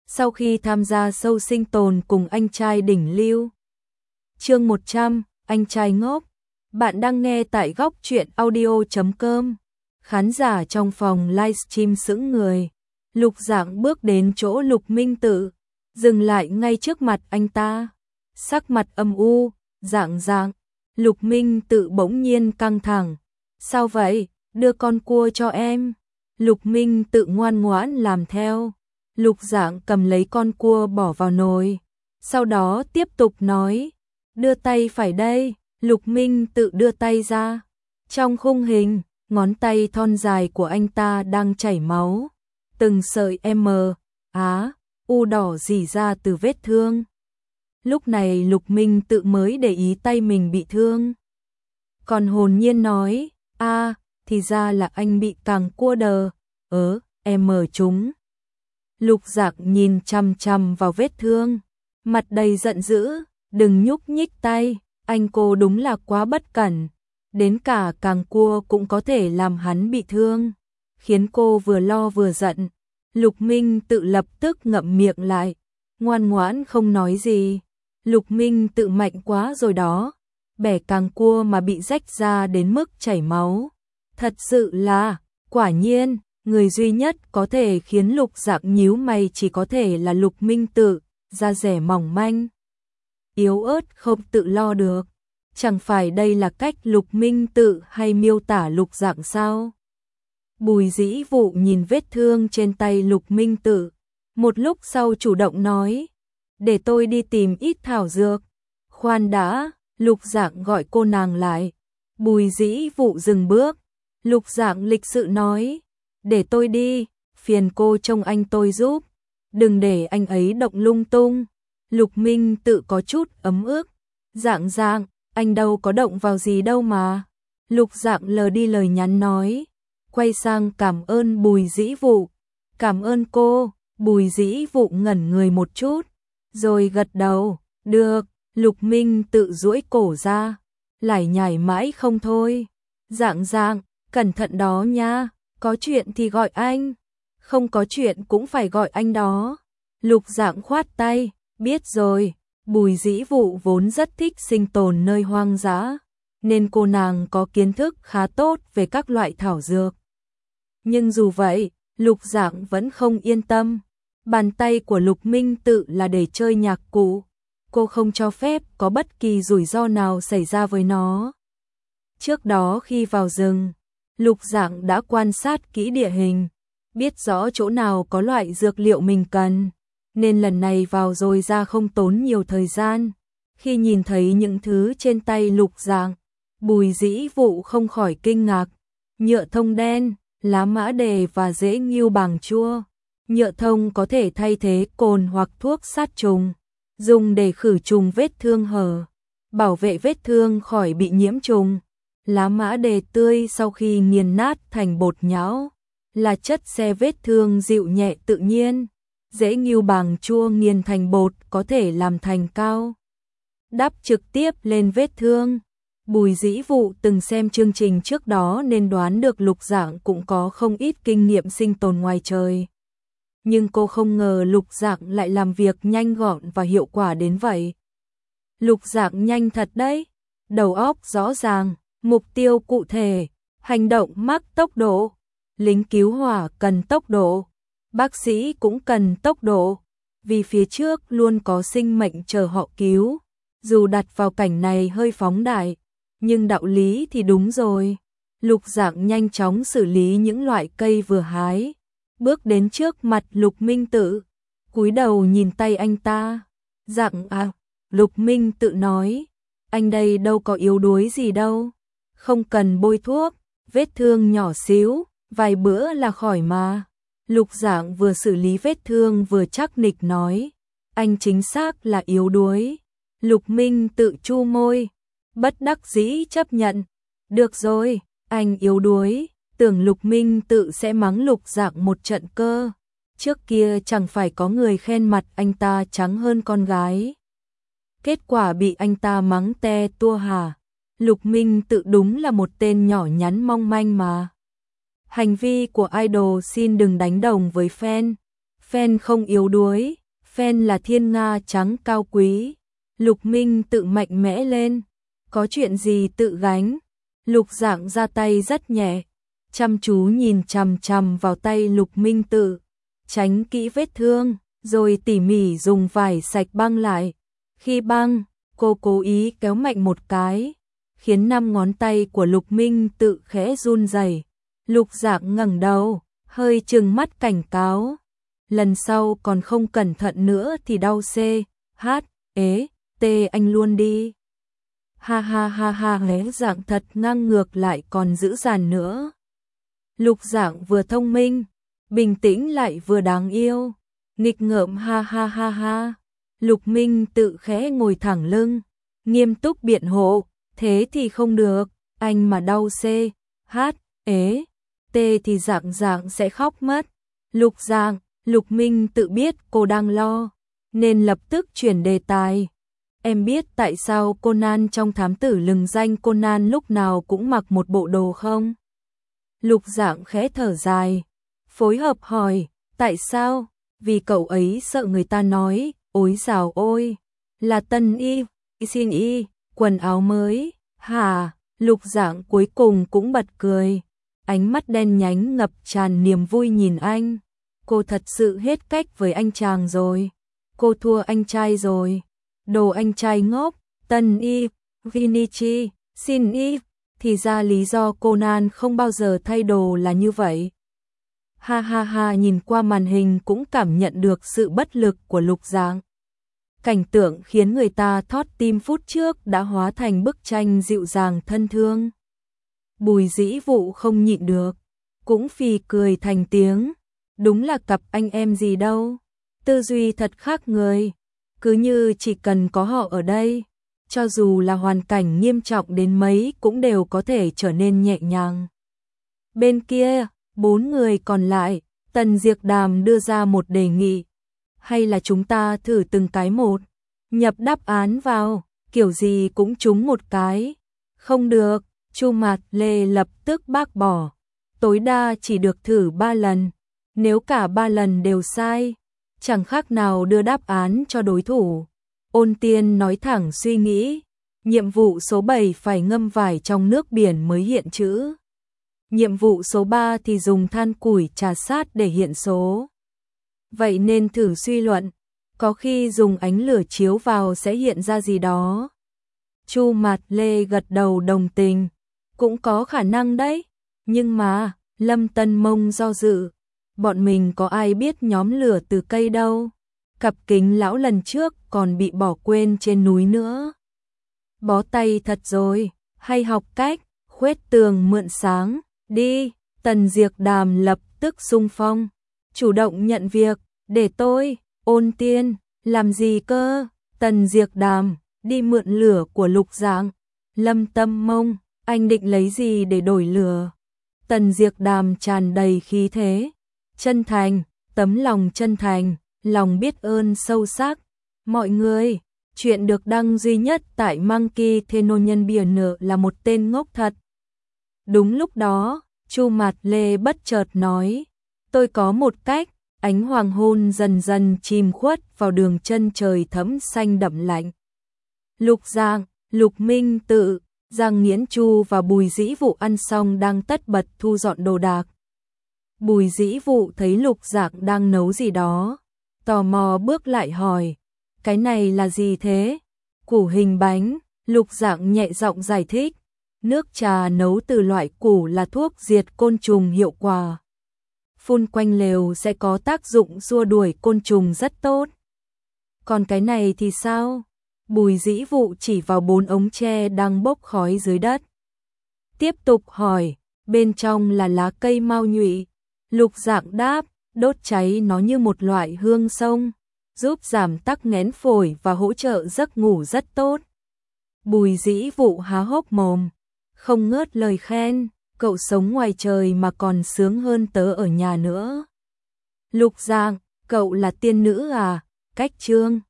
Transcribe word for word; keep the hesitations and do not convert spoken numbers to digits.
sau khi tham gia show sinh tồn cùng anh trai đỉnh lưu. Chương một trăm, anh trai ngốc. Bạn đang nghe tại góc truyện audio chấm com. Khán giả trong phòng livestream sững người. Lục Dạng bước đến chỗ Lục Minh Tự, dừng lại ngay trước mặt anh ta. Sắc mặt âm u, Dạng Dạng. Lục Minh Tự bỗng nhiên căng thẳng. Sao vậy? Đưa con cua cho em. Lục Minh Tự ngoan ngoãn làm theo. Lục Dạng cầm lấy con cua bỏ vào nồi. Sau đó tiếp tục nói. Đưa tay phải đây. Lục Minh Tự đưa tay ra. Trong khung hình, ngón tay thon dài của anh ta đang chảy máu. Từng sợi M, Á, U đỏ rỉ ra từ vết thương. Lúc này Lục Minh Tự mới để ý tay mình bị thương. Còn hồn nhiên nói, a à, thì ra là anh bị càng cua đờ, ớ, em mờ chúng. Lục Dạng nhìn chằm chằm vào vết thương, mặt đầy giận dữ, đừng nhúc nhích tay, anh cô đúng là quá bất cẩn. Đến cả càng cua cũng có thể làm hắn bị thương, khiến cô vừa lo vừa giận. Lục Minh Tự lập tức ngậm miệng lại, ngoan ngoãn không nói gì. Lục Minh Tự mạnh quá rồi đó, bẻ càng cua mà bị rách ra đến mức chảy máu. Thật sự là, quả nhiên, người duy nhất có thể khiến Lục Dạng nhíu mày chỉ có thể là Lục Minh Tự, da dẻ mỏng manh, yếu ớt không tự lo được. Chẳng phải đây là cách Lục Minh Tự hay miêu tả Lục Dạng sao? Bùi Dĩ Vụ nhìn vết thương trên tay Lục Minh Tự, một lúc sau chủ động nói, để tôi đi tìm ít thảo dược. Khoan đã, Lục Dạng gọi cô nàng lại. Bùi Dĩ Vụ dừng bước. Lục Dạng lịch sự nói, để tôi đi, phiền cô trông anh tôi giúp, đừng để anh ấy động lung tung. Lục Minh Tự có chút ấm ức, Dạng Dạng, anh đâu có động vào gì đâu mà. Lục Dạng lờ đi lời nhắn nói, quay sang cảm ơn Bùi Dĩ Vụ. Cảm ơn cô. Bùi Dĩ Vụ ngẩn người một chút, rồi gật đầu, được. Lục Minh Tự duỗi cổ ra, lải nhải mãi không thôi. Dạng Dạng, cẩn thận đó nha, có chuyện thì gọi anh, không có chuyện cũng phải gọi anh đó. Lục Dạng khoát tay, biết rồi. Bùi Dĩ Vụ vốn rất thích sinh tồn nơi hoang dã, nên cô nàng có kiến thức khá tốt về các loại thảo dược. Nhưng dù vậy, Lục Dạng vẫn không yên tâm. Bàn tay của Lục Minh Tự là để chơi nhạc cụ, cô không cho phép có bất kỳ rủi ro nào xảy ra với nó. Trước đó khi vào rừng, Lục Dạng đã quan sát kỹ địa hình, biết rõ chỗ nào có loại dược liệu mình cần, nên lần này vào rồi ra không tốn nhiều thời gian. Khi nhìn thấy những thứ trên tay Lục Dạng, Bùi Dĩ Vụ không khỏi kinh ngạc. Nhựa thông đen, lá mã đề và rễ ngưu bàng chua. Nhựa thông có thể thay thế cồn hoặc thuốc sát trùng, dùng để khử trùng vết thương hở, bảo vệ vết thương khỏi bị nhiễm trùng. Lá mã đề tươi sau khi nghiền nát thành bột nhão, là chất xe vết thương dịu nhẹ tự nhiên. Rễ ngưu bàng chua nghiền thành bột có thể làm thành cao, đắp trực tiếp lên vết thương. Bùi Dĩ Vụ từng xem chương trình trước đó nên đoán được Lục Dạng cũng có không ít kinh nghiệm sinh tồn ngoài trời. Nhưng cô không ngờ Lục Dạng lại làm việc nhanh gọn và hiệu quả đến vậy. Lục Dạng nhanh thật đấy, đầu óc rõ ràng, mục tiêu cụ thể, hành động mắc tốc độ. Lính cứu hỏa cần tốc độ, bác sĩ cũng cần tốc độ, vì phía trước luôn có sinh mệnh chờ họ cứu. Dù đặt vào cảnh này hơi phóng đại, nhưng đạo lý thì đúng rồi. Lục Dạng nhanh chóng xử lý những loại cây vừa hái, bước đến trước mặt Lục Minh Tự, cúi đầu nhìn tay anh ta. Dạng à, Lục Minh Tự nói, anh đây đâu có yếu đuối gì đâu, không cần bôi thuốc, vết thương nhỏ xíu, vài bữa là khỏi mà. Lục Dạng vừa xử lý vết thương vừa chắc nịch nói, anh chính xác là yếu đuối. Lục Minh Tự chu môi, bất đắc dĩ chấp nhận, được rồi, anh yếu đuối. Tưởng Lục Minh Tự sẽ mắng Lục Dạng một trận cơ, trước kia chẳng phải có người khen mặt anh ta trắng hơn con gái. Kết quả bị anh ta mắng te tua hả? Lục Minh Tự đúng là một tên nhỏ nhắn mong manh mà. Hành vi của idol xin đừng đánh đồng với fan. Fan không yếu đuối, phen là thiên nga trắng cao quý. Lục Minh tự mạnh mẽ lên, có chuyện gì tự gánh. Lục Dạng ra tay rất nhẹ, chăm chú nhìn chằm chằm vào tay Lục Minh tự, tránh kỹ vết thương, rồi tỉ mỉ dùng vải sạch băng lại. Khi băng, cô cố ý kéo mạnh một cái, khiến năm ngón tay của Lục Minh tự khẽ run rẩy. Lục Dạng ngẩng đầu, hơi trừng mắt cảnh cáo. Lần sau còn không cẩn thận nữa thì đau C, H, ế, T anh luôn đi. Ha ha ha ha, Lục Dạng thật ngang ngược lại còn dữ dằn nữa. Lục Dạng vừa thông minh, bình tĩnh lại vừa đáng yêu. Nghịch ngợm ha ha ha ha. Lục Minh tự khẽ ngồi thẳng lưng, nghiêm túc biện hộ, thế thì không được, anh mà đau C, H, ế, T thì Dạng Dạng sẽ khóc mất. Lục Dạng, Lục Minh tự biết cô đang lo, nên lập tức chuyển đề tài. Em biết tại sao Conan trong Thám Tử lừng danh Conan lúc nào cũng mặc một bộ đồ không? Lục Dạng khẽ thở dài, phối hợp hỏi, tại sao? Vì cậu ấy sợ người ta nói, ối dào ôi, là tân y, xin y, quần áo mới, hả? Lục Dạng cuối cùng cũng bật cười, ánh mắt đen nhánh ngập tràn niềm vui nhìn anh. Cô thật sự hết cách với anh chàng rồi, cô thua anh trai rồi. Đồ anh trai ngốc, tân y, Vinichi, xin y, thì ra lý do Conan không bao giờ thay đồ là như vậy. Ha ha ha, nhìn qua màn hình cũng cảm nhận được sự bất lực của Lục Dạng. Cảnh tượng khiến người ta thót tim phút trước đã hóa thành bức tranh dịu dàng thân thương. Bùi Dĩ Vụ không nhịn được, cũng phì cười thành tiếng. Đúng là cặp anh em gì đâu, tư duy thật khác người. Cứ như chỉ cần có họ ở đây, cho dù là hoàn cảnh nghiêm trọng đến mấy cũng đều có thể trở nên nhẹ nhàng. Bên kia, bốn người còn lại, Tần Diệp Đàm đưa ra một đề nghị. Hay là chúng ta thử từng cái một, nhập đáp án vào, kiểu gì cũng trúng một cái. Không được, Chu Mạt Lê lập tức bác bỏ. Tối đa chỉ được thử ba lần, nếu cả ba lần đều sai, chẳng khác nào đưa đáp án cho đối thủ. Ôn Tiên nói thẳng suy nghĩ, nhiệm vụ số bảy phải ngâm vải trong nước biển mới hiện chữ. Nhiệm vụ số ba thì dùng than củi trà sát để hiện số. Vậy nên thử suy luận, có khi dùng ánh lửa chiếu vào sẽ hiện ra gì đó. Chu Mạt Lê gật đầu đồng tình, cũng có khả năng đấy, nhưng mà, Lâm Tân Mông do dự. Bọn mình có ai biết nhóm lửa từ cây đâu. Cặp kính lão lần trước còn bị bỏ quên trên núi nữa. Bó tay thật rồi, hay học cách khuét tường mượn sáng, đi. Tần Diệp Đàm lập tức xung phong, chủ động nhận việc, để tôi. Ôn Tiên, làm gì cơ? Tần Diệp Đàm, đi mượn lửa của Lục Dạng. Lâm Tâm Mông, anh định lấy gì để đổi lửa? Tần Diệp Đàm tràn đầy khí thế, chân thành, tấm lòng chân thành, lòng biết ơn sâu sắc. Mọi người, chuyện được đăng duy nhất tại Monkey Theno nhân biển nợ là một tên ngốc thật. Đúng lúc đó, Chu Mạt Lê bất chợt nói, tôi có một cách. Ánh hoàng hôn dần dần chìm khuất vào đường chân trời thẫm xanh đậm lạnh. Lục Dạng, Lục Minh Tự, Giang Nghiễn Chu và Bùi Dĩ Vụ ăn xong đang tất bật thu dọn đồ đạc. Bùi Dĩ Vụ thấy Lục Dạng đang nấu gì đó, tò mò bước lại hỏi, cái này là gì thế? Củ hình bánh. Lục Dạng nhẹ giọng giải thích, nước trà nấu từ loại củ là thuốc diệt côn trùng hiệu quả. Phun quanh lều sẽ có tác dụng xua đuổi côn trùng rất tốt. Còn cái này thì sao? Bùi Dĩ Vụ chỉ vào bốn ống tre đang bốc khói dưới đất. Tiếp tục hỏi, bên trong là lá cây mao nhụy. Lục Dạng đáp, đốt cháy nó như một loại hương sông, giúp giảm tắc nghẽn phổi và hỗ trợ giấc ngủ rất tốt. Bùi Dĩ Vụ há hốc mồm, không ngớt lời khen, cậu sống ngoài trời mà còn sướng hơn tớ ở nhà nữa. Lục Dạng, cậu là tiên nữ à? Cách chương